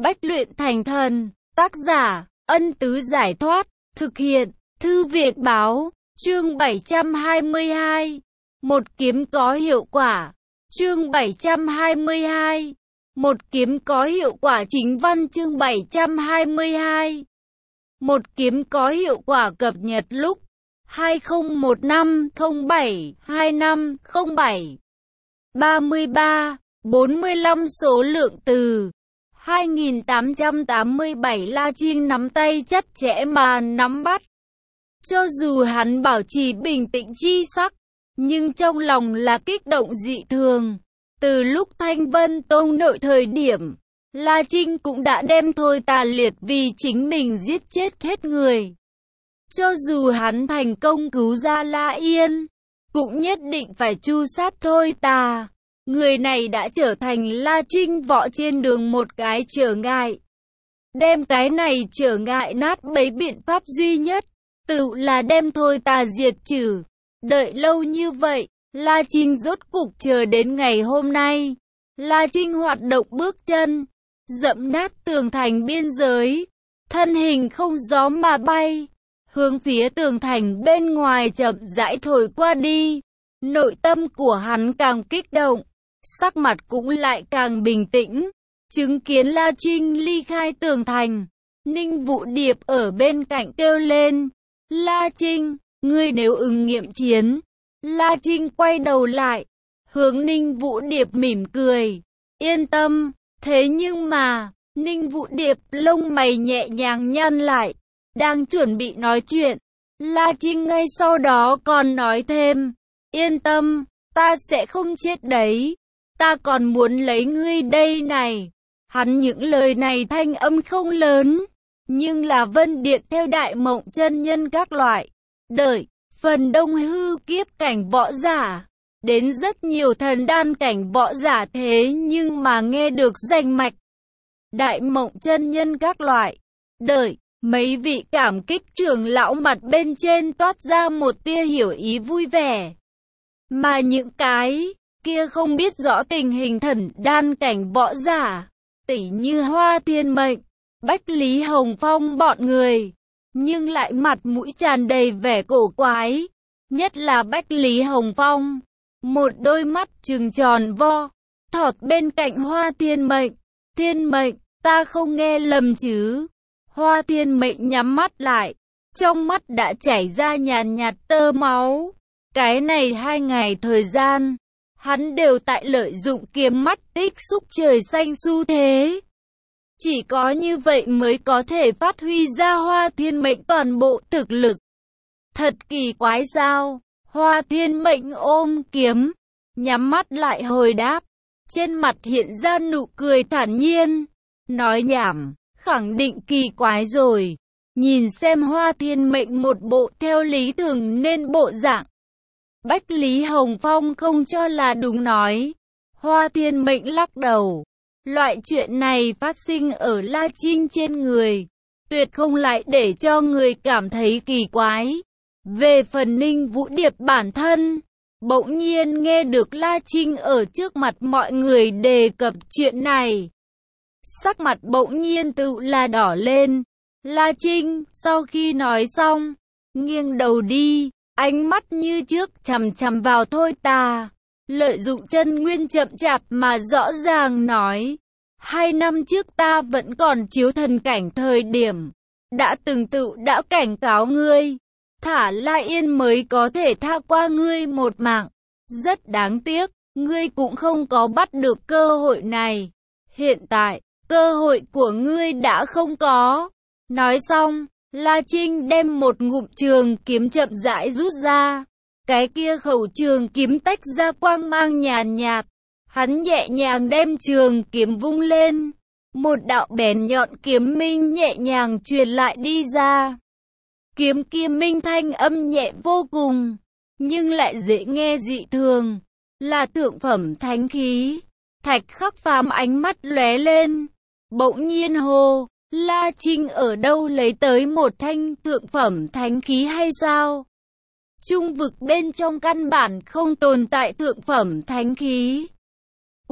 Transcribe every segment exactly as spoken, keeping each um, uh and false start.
Bách luyện thành thần, tác giả, Ân Tứ Giải Thoát, thực hiện, Thư Viện Báo, chương bảy trăm hai mươi hai. Một kiếm có hiệu quả, chương bảy trăm hai mươi hai. Một kiếm có hiệu quả chính văn chương bảy trăm hai mươi hai. Một kiếm có hiệu quả cập nhật lúc hai không một năm không bảy hai năm không bảy. ba mươi ba, bốn mươi lăm số lượng từ hai nghìn tám trăm tám mươi bảy. La Trinh nắm tay chặt chẽ mà nắm bắt. Cho dù hắn bảo trì bình tĩnh chi sắc, nhưng trong lòng là kích động dị thường. Từ lúc Thanh Vân Tông nội thời điểm, La Trinh cũng đã đem Thôi Tà liệt vì chính mình giết chết hết người. Cho dù hắn thành công cứu ra La Yên, cũng nhất định phải tru sát Thôi Tà. Người này đã trở thành La Trinh võ trên đường một cái trở ngại. Đem cái này trở ngại nát bấy, biện pháp duy nhất tự là đem Thôi Tà diệt trừ. Đợi lâu như vậy, La Trinh rốt cục chờ đến ngày hôm nay. La Trinh hoạt động bước chân, dẫm nát tường thành biên giới, thân hình không gió mà bay, hướng phía tường thành bên ngoài chậm rãi thổi qua đi. Nội tâm của hắn càng kích động, sắc mặt cũng lại càng bình tĩnh. Chứng kiến La Trinh ly khai tường thành, Ninh Vũ Điệp ở bên cạnh kêu lên, La Trinh, ngươi nếu ứng nghiệm chiến. La Trinh quay đầu lại, hướng Ninh Vũ Điệp mỉm cười, yên tâm. Thế nhưng mà, Ninh Vũ Điệp lông mày nhẹ nhàng nhăn lại, đang chuẩn bị nói chuyện. La Trinh ngay sau đó còn nói thêm, yên tâm, ta sẽ không chết đấy, ta còn muốn lấy ngươi đây này. Hắn những lời này thanh âm không lớn, nhưng là Vân Điện theo Đại Mộng chân nhân các loại, đợi, phần đông hư kiếp cảnh võ giả, đến rất nhiều thần đan cảnh võ giả, thế nhưng mà nghe được danh mạch Đại Mộng chân nhân các loại, đợi, mấy vị cảm kích trưởng lão mặt bên trên toát ra một tia hiểu ý vui vẻ. Mà những cái kia không biết rõ tình hình thần đan cảnh võ giả, tỉ như Hoa Thiên Mệnh, Bách Lý Hồng Phong bọn người, nhưng lại mặt mũi tràn đầy vẻ cổ quái. Nhất là Bách Lý Hồng Phong, một đôi mắt trừng tròn vo, thọt bên cạnh Hoa Thiên Mệnh. Thiên Mệnh, ta không nghe lầm chứ? Hoa Thiên Mệnh nhắm mắt lại, trong mắt đã chảy ra nhàn nhạt tơ máu. Cái này hai ngày thời gian, hắn đều tại lợi dụng kiếm mắt tích xúc trời xanh xu thế. Chỉ có như vậy mới có thể phát huy ra Hoa Thiên Mệnh toàn bộ thực lực. Thật kỳ quái sao? Hoa Thiên Mệnh ôm kiếm, nhắm mắt lại hồi đáp, trên mặt hiện ra nụ cười thản nhiên. Nói nhảm, khẳng định kỳ quái rồi. Nhìn xem Hoa Thiên Mệnh một bộ theo lý thường nên bộ dạng. Bách Lý Hồng Phong không cho là đúng nói. Hoa Thiên Mệnh lắc đầu. Loại chuyện này phát sinh ở La Trinh trên người, tuyệt không lại để cho người cảm thấy kỳ quái. Về phần Ninh Vũ Điệp bản thân, bỗng nhiên nghe được La Trinh ở trước mặt mọi người đề cập chuyện này. Sắc mặt bỗng nhiên tự là đỏ lên. La Trinh, sau khi nói xong, nghiêng đầu đi, ánh mắt như trước chằm chằm vào Thôi Tà. Lợi dụng chân nguyên chậm chạp mà rõ ràng nói, hai năm trước ta vẫn còn chiếu thần cảnh thời điểm, đã từng tự đã cảnh cáo ngươi, thả La Yên mới có thể tha qua ngươi một mạng. Rất đáng tiếc, ngươi cũng không có bắt được cơ hội này. Hiện tại, cơ hội của ngươi đã không có. Nói xong, La Trinh đem một ngụm trường kiếm chậm rãi rút ra. Cái kia khẩu trường kiếm tách ra quang mang nhàn nhạt. Hắn nhẹ nhàng đem trường kiếm vung lên. Một đạo bén nhọn kiếm minh nhẹ nhàng truyền lại đi ra. Kiếm kia minh thanh âm nhẹ vô cùng, nhưng lại dễ nghe dị thường. Là thượng phẩm thánh khí. Thạch Khắc Phàm ánh mắt lóe lên. Bỗng nhiên hô, La Trinh ở đâu lấy tới một thanh thượng phẩm thánh khí hay sao? Trung vực bên trong căn bản không tồn tại thượng phẩm thánh khí.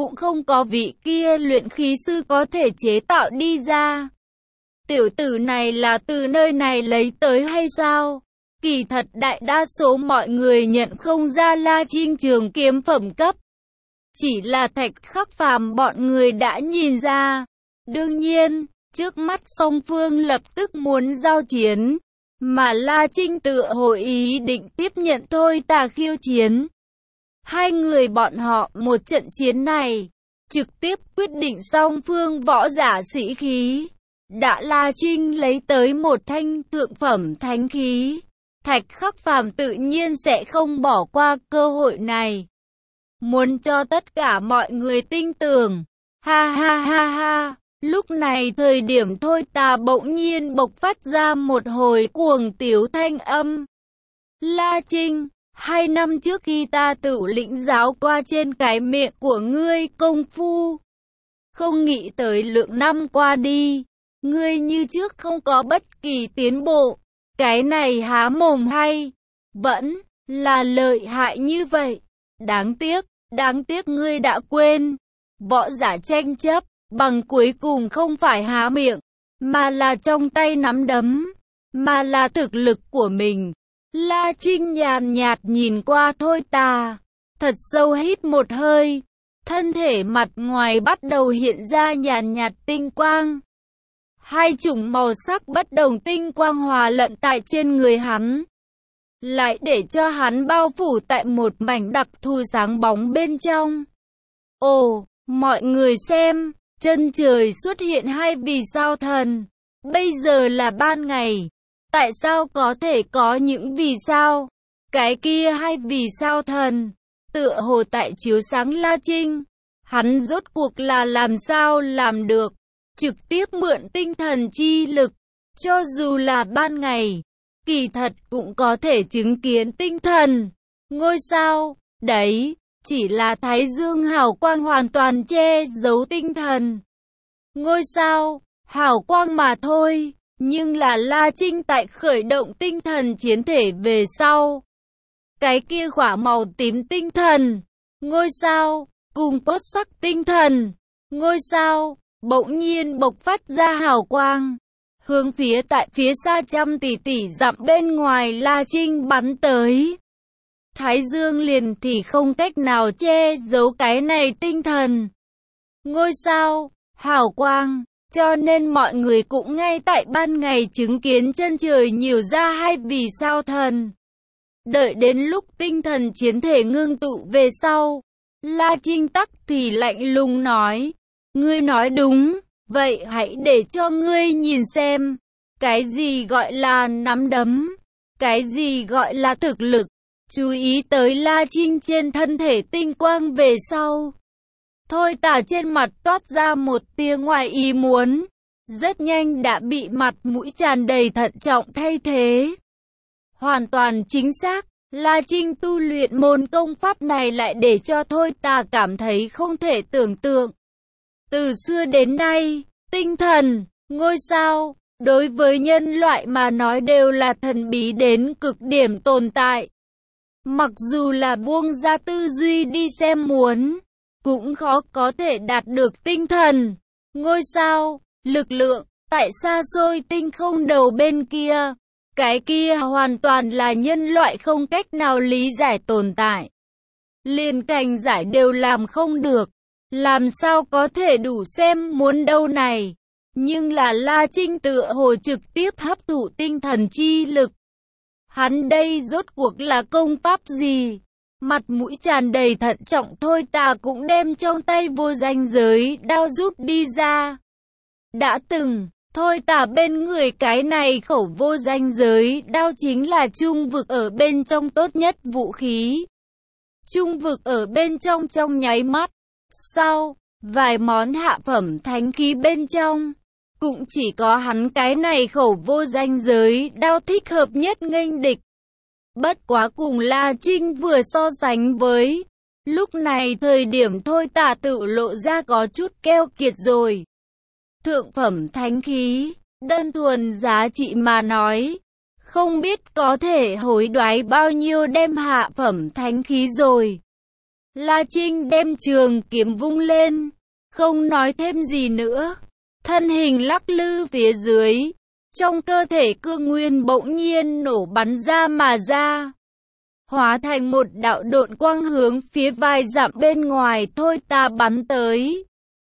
cũng không có vị kia luyện khí sư có thể chế tạo đi ra. Tiểu tử này là từ nơi này lấy tới hay sao? Kỳ thật đại đa số mọi người nhận không ra La Trinh trường kiếm phẩm cấp. Chỉ là Thạch Khắc Phàm bọn người đã nhìn ra. Đương nhiên, trước mắt song phương lập tức muốn giao chiến, mà La Trinh tựa hội ý định tiếp nhận Thôi Tà khiêu chiến. Hai người bọn họ một trận chiến này, trực tiếp quyết định song phương võ giả sĩ khí. Đã La Trinh lấy tới một thanh thượng phẩm thánh khí, Thạch Khắc Phàm tự nhiên sẽ không bỏ qua cơ hội này. Muốn cho tất cả mọi người tin tưởng. Ha ha ha ha. Lúc này thời điểm Thôi Tà bỗng nhiên bộc phát ra một hồi cuồng tiếu thanh âm. La Trinh, hai năm trước khi ta tự lĩnh giáo qua trên cái miệng của ngươi công phu. Không nghĩ tới lượng năm qua đi, ngươi như trước không có bất kỳ tiến bộ. Cái này há mồm hay, vẫn là lợi hại như vậy. Đáng tiếc, đáng tiếc ngươi đã quên. Võ giả tranh chấp, bằng cuối cùng không phải há miệng, mà là trong tay nắm đấm, mà là thực lực của mình. La Trinh nhàn nhạt nhìn qua Thôi Tà, thật sâu hít một hơi, thân thể mặt ngoài bắt đầu hiện ra nhàn nhạt tinh quang. Hai chủng màu sắc bất đồng tinh quang hòa lẫn tại trên người hắn, lại để cho hắn bao phủ tại một mảnh đặc thù sáng bóng bên trong. Ồ, mọi người xem, chân trời xuất hiện hai vì sao thần. Bây giờ là ban ngày, tại sao có thể có những vì sao? Cái kia hai vì sao thần, tựa hồ tại chiếu sáng La Trinh. Hắn rốt cuộc là làm sao làm được, trực tiếp mượn tinh thần chi lực, cho dù là ban ngày, kỳ thật cũng có thể chứng kiến tinh thần. Ngôi sao, đấy, chỉ là thái dương hào quang hoàn toàn che giấu tinh thần. Ngôi sao, hào quang mà thôi, nhưng là La Trinh tại khởi động tinh thần chiến thể về sau. Cái kia khỏa màu tím tinh thần, ngôi sao, cùng cốt sắc tinh thần, ngôi sao, bỗng nhiên bộc phát ra hào quang, hướng phía tại phía xa trăm tỷ tỷ dặm bên ngoài La Trinh bắn tới. Thái dương liền thì không cách nào che giấu cái này tinh thần. Ngôi sao, hào quang, cho nên mọi người cũng ngay tại ban ngày chứng kiến chân trời nhiều ra hai vì sao thần. Đợi đến lúc tinh thần chiến thể ngưng tụ về sau, La Trinh tắc thì lạnh lùng nói, ngươi nói đúng, vậy hãy để cho ngươi nhìn xem, cái gì gọi là nắm đấm, cái gì gọi là thực lực. Chú ý tới La Trinh trên thân thể tinh quang về sau. Thôi Tà trên mặt toát ra một tia ngoài ý muốn, rất nhanh đã bị mặt mũi tràn đầy thận trọng thay thế. Hoàn toàn chính xác, La Trinh tu luyện môn công pháp này lại để cho Thôi Tà cảm thấy không thể tưởng tượng. Từ xưa đến nay, tinh thần, ngôi sao, đối với nhân loại mà nói đều là thần bí đến cực điểm tồn tại. Mặc dù là buông ra tư duy đi xem muốn, cũng khó có thể đạt được tinh thần, ngôi sao, lực lượng, tại xa xôi tinh không đầu bên kia. Cái kia hoàn toàn là nhân loại không cách nào lý giải tồn tại. Liền cảnh giải đều làm không được, làm sao có thể đủ xem muốn đâu này. Nhưng là La Trinh tựa hồ trực tiếp hấp thụ tinh thần chi lực. Hắn đây rốt cuộc là công pháp gì? Mặt mũi tràn đầy thận trọng Thôi Tà cũng đem trong tay vô danh giới đao rút đi ra. Đã từng, Thôi Tà bên người cái này khẩu vô danh giới đao chính là trung vực ở bên trong tốt nhất vũ khí. Trung vực ở bên trong trong nháy mắt. Sau, vài món hạ phẩm thánh khí bên trong, cũng chỉ có hắn cái này khẩu vô danh giới đao thích hợp nhất nghênh địch. Bất quá cùng La Trinh vừa so sánh với, lúc này thời điểm Thôi Tà tự lộ ra có chút keo kiệt rồi. Thượng phẩm thánh khí, đơn thuần giá trị mà nói, không biết có thể hối đoái bao nhiêu đem hạ phẩm thánh khí rồi. La Trinh đem trường kiếm vung lên, không nói thêm gì nữa. Thân hình lắc lư phía dưới, trong cơ thể cương nguyên bỗng nhiên nổ bắn ra mà ra, hóa thành một đạo độn quang hướng phía vài dặm bên ngoài Thôi Tà bắn tới.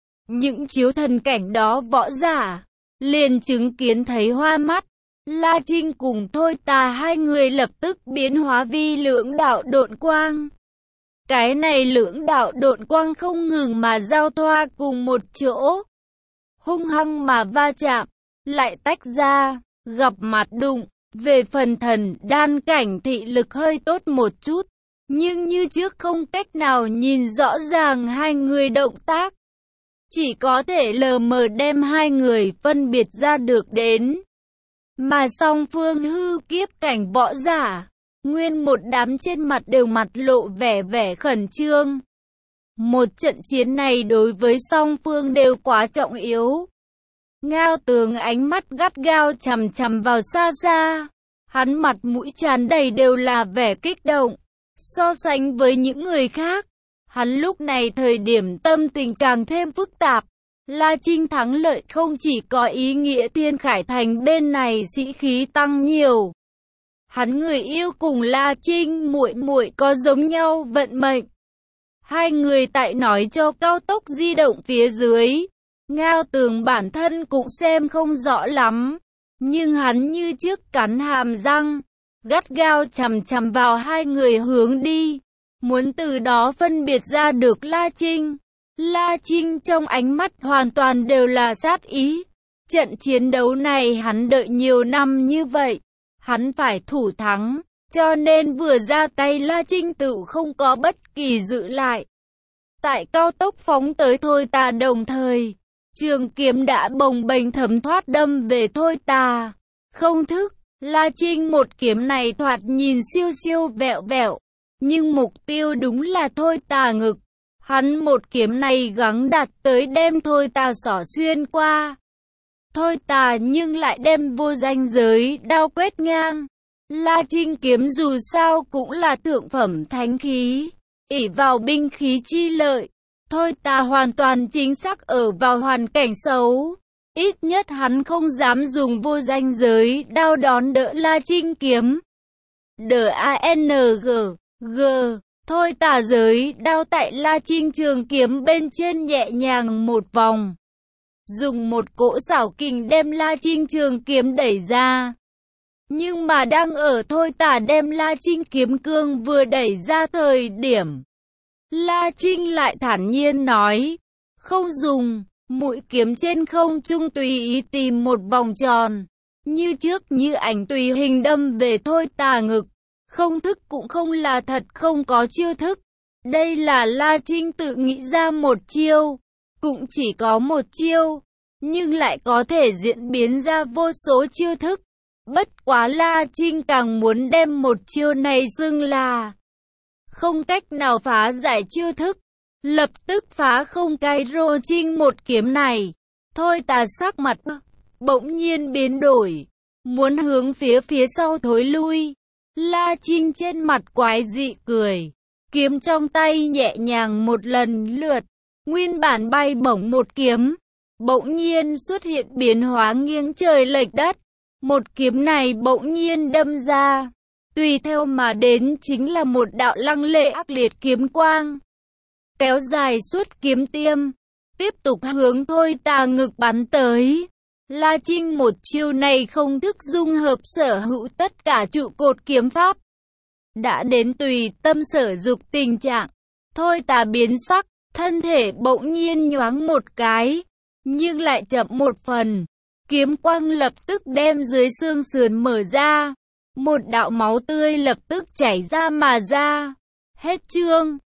Những chiếu thần cảnh đó võ giả liền chứng kiến thấy hoa mắt. La Trinh cùng Thôi Tà hai người lập tức biến hóa vi lưỡng đạo độn quang. Cái này lưỡng đạo độn quang không ngừng mà giao thoa cùng một chỗ, hung hăng mà va chạm, lại tách ra, gặp mặt đụng. Về phần thần đan cảnh thị lực hơi tốt một chút, nhưng như trước không cách nào nhìn rõ ràng hai người động tác, chỉ có thể lờ mờ đem hai người phân biệt ra được đến. Mà song phương hư kiếp cảnh võ giả, nguyên một đám trên mặt đều mặt lộ vẻ vẻ khẩn trương. Một trận chiến này đối với song phương đều quá trọng yếu. Ngao Tường ánh mắt gắt gao chằm chằm vào xa xa, hắn mặt mũi tràn đầy đều là vẻ kích động. So sánh với những người khác, hắn lúc này thời điểm tâm tình càng thêm phức tạp. La Trinh thắng lợi không chỉ có ý nghĩa Thiên Khải Thành bên này sĩ khí tăng nhiều, hắn người yêu cùng La Trinh muội muội có giống nhau vận mệnh. Hai người tại nói cho cao tốc di động phía dưới, Ngao Tường bản thân cũng xem không rõ lắm, nhưng hắn như trước cắn hàm răng, gắt gao chằm chằm vào hai người hướng đi, muốn từ đó phân biệt ra được La Trinh. La Trinh trong ánh mắt hoàn toàn đều là sát ý. Trận chiến đấu này hắn đợi nhiều năm như vậy, hắn phải thủ thắng, cho nên vừa ra tay La Trinh tự không có bất kỳ giữ lại. Tại cao tốc phóng tới Thôi Tà đồng thời, trường kiếm đã bồng bềnh thấm thoát đâm về Thôi Tà. Không thức, La Trinh một kiếm này thoạt nhìn siêu siêu vẹo vẹo, nhưng mục tiêu đúng là Thôi Tà ngực. Hắn một kiếm này gắng đặt tới đem Thôi Tà xỏ xuyên qua. Thôi Tà nhưng lại đem vô danh giới đao quét ngang. La Trinh kiếm dù sao cũng là thượng phẩm thánh khí, ỷ vào binh khí chi lợi. Thôi Tà hoàn toàn chính xác ở vào hoàn cảnh xấu. Ít nhất hắn không dám dùng vô danh giới đao đón đỡ La Trinh kiếm. D-A-N-G G Thôi Tà giới đao tại La Trinh trường kiếm bên trên nhẹ nhàng một vòng, dùng một cỗ xảo kình đem La Trinh trường kiếm đẩy ra. Nhưng mà đang ở Thôi Tà đem La Trinh kiếm cương vừa đẩy ra thời điểm, La Trinh lại thản nhiên nói, không dùng. Mũi kiếm trên không trung tùy ý tìm một vòng tròn, như trước như ảnh tùy hình đâm về Thôi Tà ngực. Không thức cũng không là thật không có chiêu thức. Đây là La Trinh tự nghĩ ra một chiêu, cũng chỉ có một chiêu, nhưng lại có thể diễn biến ra vô số chiêu thức. Bất quá La Trinh càng muốn đem một chiêu này xưng là không cách nào phá giải chiêu thức. Lập tức phá không cái rô Trinh một kiếm này. Thôi Tà sắc mặt bỗng nhiên biến đổi, muốn hướng phía phía sau thối lui. La Trinh trên mặt quái dị cười, kiếm trong tay nhẹ nhàng một lần lượt, nguyên bản bay bổng một kiếm, bỗng nhiên xuất hiện biến hóa nghiêng trời lệch đất. Một kiếm này bỗng nhiên đâm ra, tùy theo mà đến chính là một đạo lăng lệ ác liệt kiếm quang, kéo dài suốt kiếm tiêm, tiếp tục hướng Thôi Tà ngực bắn tới. La Trinh một chiêu này không thức dung hợp sở hữu tất cả trụ cột kiếm pháp, đã đến tùy tâm sở dục tình trạng. Thôi Tà biến sắc, thân thể bỗng nhiên nhoáng một cái, nhưng lại chậm một phần. Kiếm quang lập tức đem dưới xương sườn mở ra, một đạo máu tươi lập tức chảy ra mà ra. Hết chương.